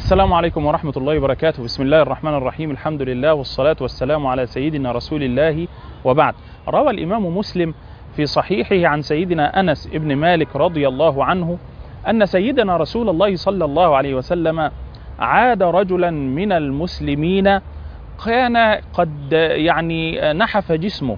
السلام عليكم ورحمة الله وبركاته. بسم الله الرحمن الرحيم. الحمد لله والصلاة والسلام على سيدنا رسول الله، وبعد. روى الإمام مسلم في صحيحه عن سيدنا أنس بن مالك رضي الله عنه أن سيدنا رسول الله صلى الله عليه وسلم عاد رجلا من المسلمين كان قد نحف جسمه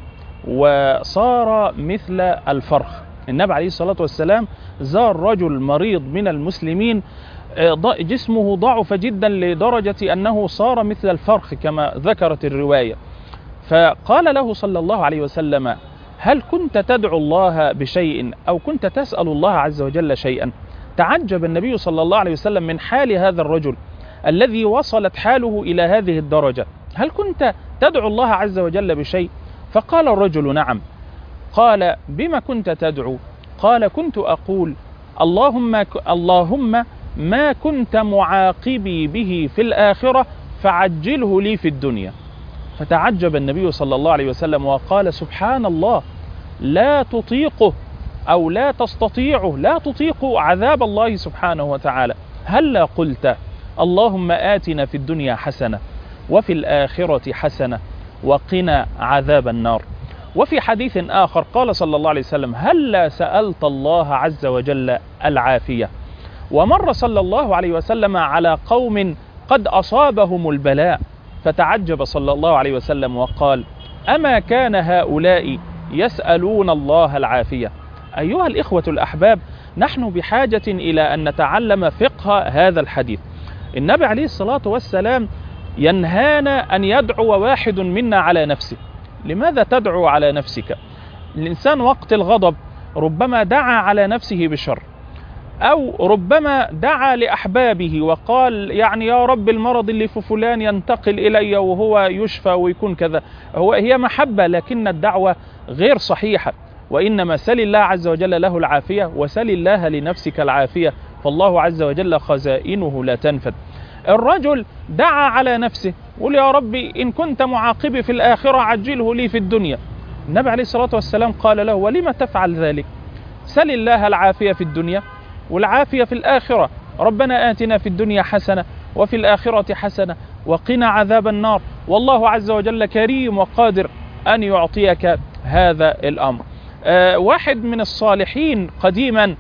وصار مثل الفرخ. النبي عليه الصلاة والسلام زار رجل مريض من المسلمين، جسمه ضعف جدا لدرجة أنه صار مثل الفرخ كما ذكرت الرواية. فقال له صلى الله عليه وسلم: هل كنت تدعو الله بشيء أو كنت تسأل الله عز وجل شيئا؟ تعجب النبي صلى الله عليه وسلم من حال هذا الرجل الذي وصلت حاله إلى هذه الدرجة. هل كنت تدعو الله عز وجل بشيء؟ فقال الرجل: نعم. قال: بما كنت تدعو؟ قال: كنت أقول اللهم ما كنت معاقبي به في الآخرة فعجله لي في الدنيا. فتعجب النبي صلى الله عليه وسلم وقال: سبحان الله، لا تطيقه أو لا تستطيعه، لا تطيق عذاب الله سبحانه وتعالى. هلا قلت اللهم آتنا في الدنيا حسنة وفي الآخرة حسنة وقنا عذاب النار. وفي حديث آخر قال صلى الله عليه وسلم: هلا سألت الله عز وجل العافية. ومر صلى الله عليه وسلم على قوم قد أصابهم البلاء، فتعجب صلى الله عليه وسلم وقال: أما كان هؤلاء يسألون الله العافية؟ أيها الإخوة الأحباب، نحن بحاجة إلى أن نتعلم فقه هذا الحديث. النبي عليه الصلاة والسلام ينهانا أن يدعو واحد منا على نفسه. لماذا تدعو على نفسك؟ الإنسان وقت الغضب ربما دعا على نفسه بشر، أو ربما دعا لأحبابه وقال يا رب المرض اللي في فلان ينتقل إلي وهو يشفى ويكون كذا. هي محبة، لكن الدعوة غير صحيحة، وإنما سل الله عز وجل له العافية وسل الله لنفسك العافية، فالله عز وجل خزائنه لا تنفد. الرجل دعا على نفسه، قل يا ربي إن كنت معاقبي في الآخرة عجله لي في الدنيا. النبي عليه الصلاة والسلام قال له: ولم تفعل ذلك؟ سل الله العافية في الدنيا والعافية في الآخرة. ربنا آتنا في الدنيا حسنة وفي الآخرة حسنة وقنا عذاب النار، والله عز وجل كريم وقادر أن يعطيك هذا الأمر. واحد من الصالحين قديما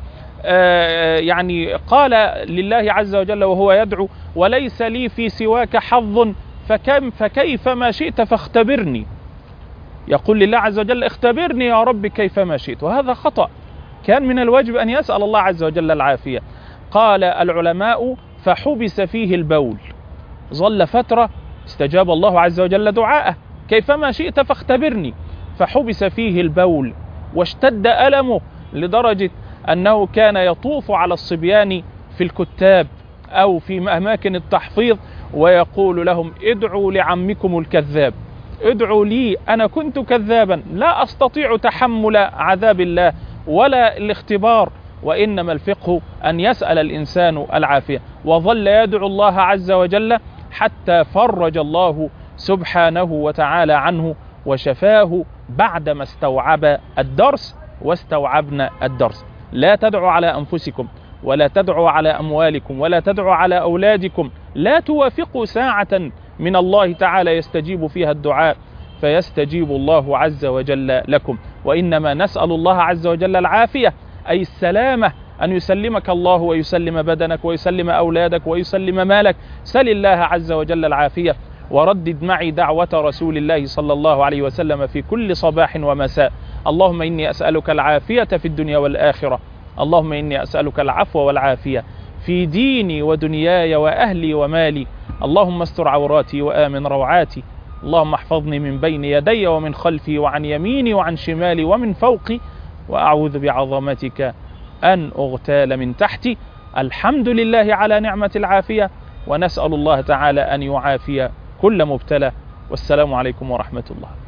قال لله عز وجل وهو يدعو: وليس لي في سواك حظ فكيفما شئت فاختبرني. يقول لله عز وجل: اختبرني يا رب كيفما شئت، وهذا خطأ. كان من الواجب أن يسأل الله عز وجل العافية. قال العلماء: فحبس فيه البول، ظل فترة استجاب الله عز وجل دعاءه: كيفما شئت فاختبرني. فحبس فيه البول واشتد ألمه لدرجة أنه كان يطوف على الصبيان في الكتاب أو في أماكن التحفيظ ويقول لهم: ادعوا لعمكم الكذاب، ادعوا لي، أنا كنت كذابا لا أستطيع تحمل عذاب الله ولا الاختبار. وإنما الفقه أن يسأل الإنسان العافية. وظل يدعو الله عز وجل حتى فرج الله سبحانه وتعالى عنه وشفاه بعدما استوعب الدرس واستوعبنا الدرس. لا تدعوا على أنفسكم ولا تدعوا على أموالكم ولا تدعوا على أولادكم. لا توافقوا ساعة من الله تعالى يستجيب فيها الدعاء فيستجيب الله عز وجل لكم. وإنما نسأل الله عز وجل العافية، أي السلامة، أن يسلمك الله ويسلم بدنك ويسلم أولادك ويسلم مالك. سل الله عز وجل العافية، وردد معي دعوة رسول الله صلى الله عليه وسلم في كل صباح ومساء: اللهم إني أسألك العافية في الدنيا والآخرة، اللهم إني أسألك العفو والعافية في ديني ودنياي وأهلي ومالي، اللهم استر عوراتي وآمن روعاتي، اللهم احفظني من بين يدي ومن خلفي وعن يميني وعن شمالي ومن فوقي، وأعوذ بعظمتك أن أغتال من تحتي. الحمد لله على نعمة العافية، ونسأل الله تعالى أن يعافي كل مبتلى. والسلام عليكم ورحمة الله.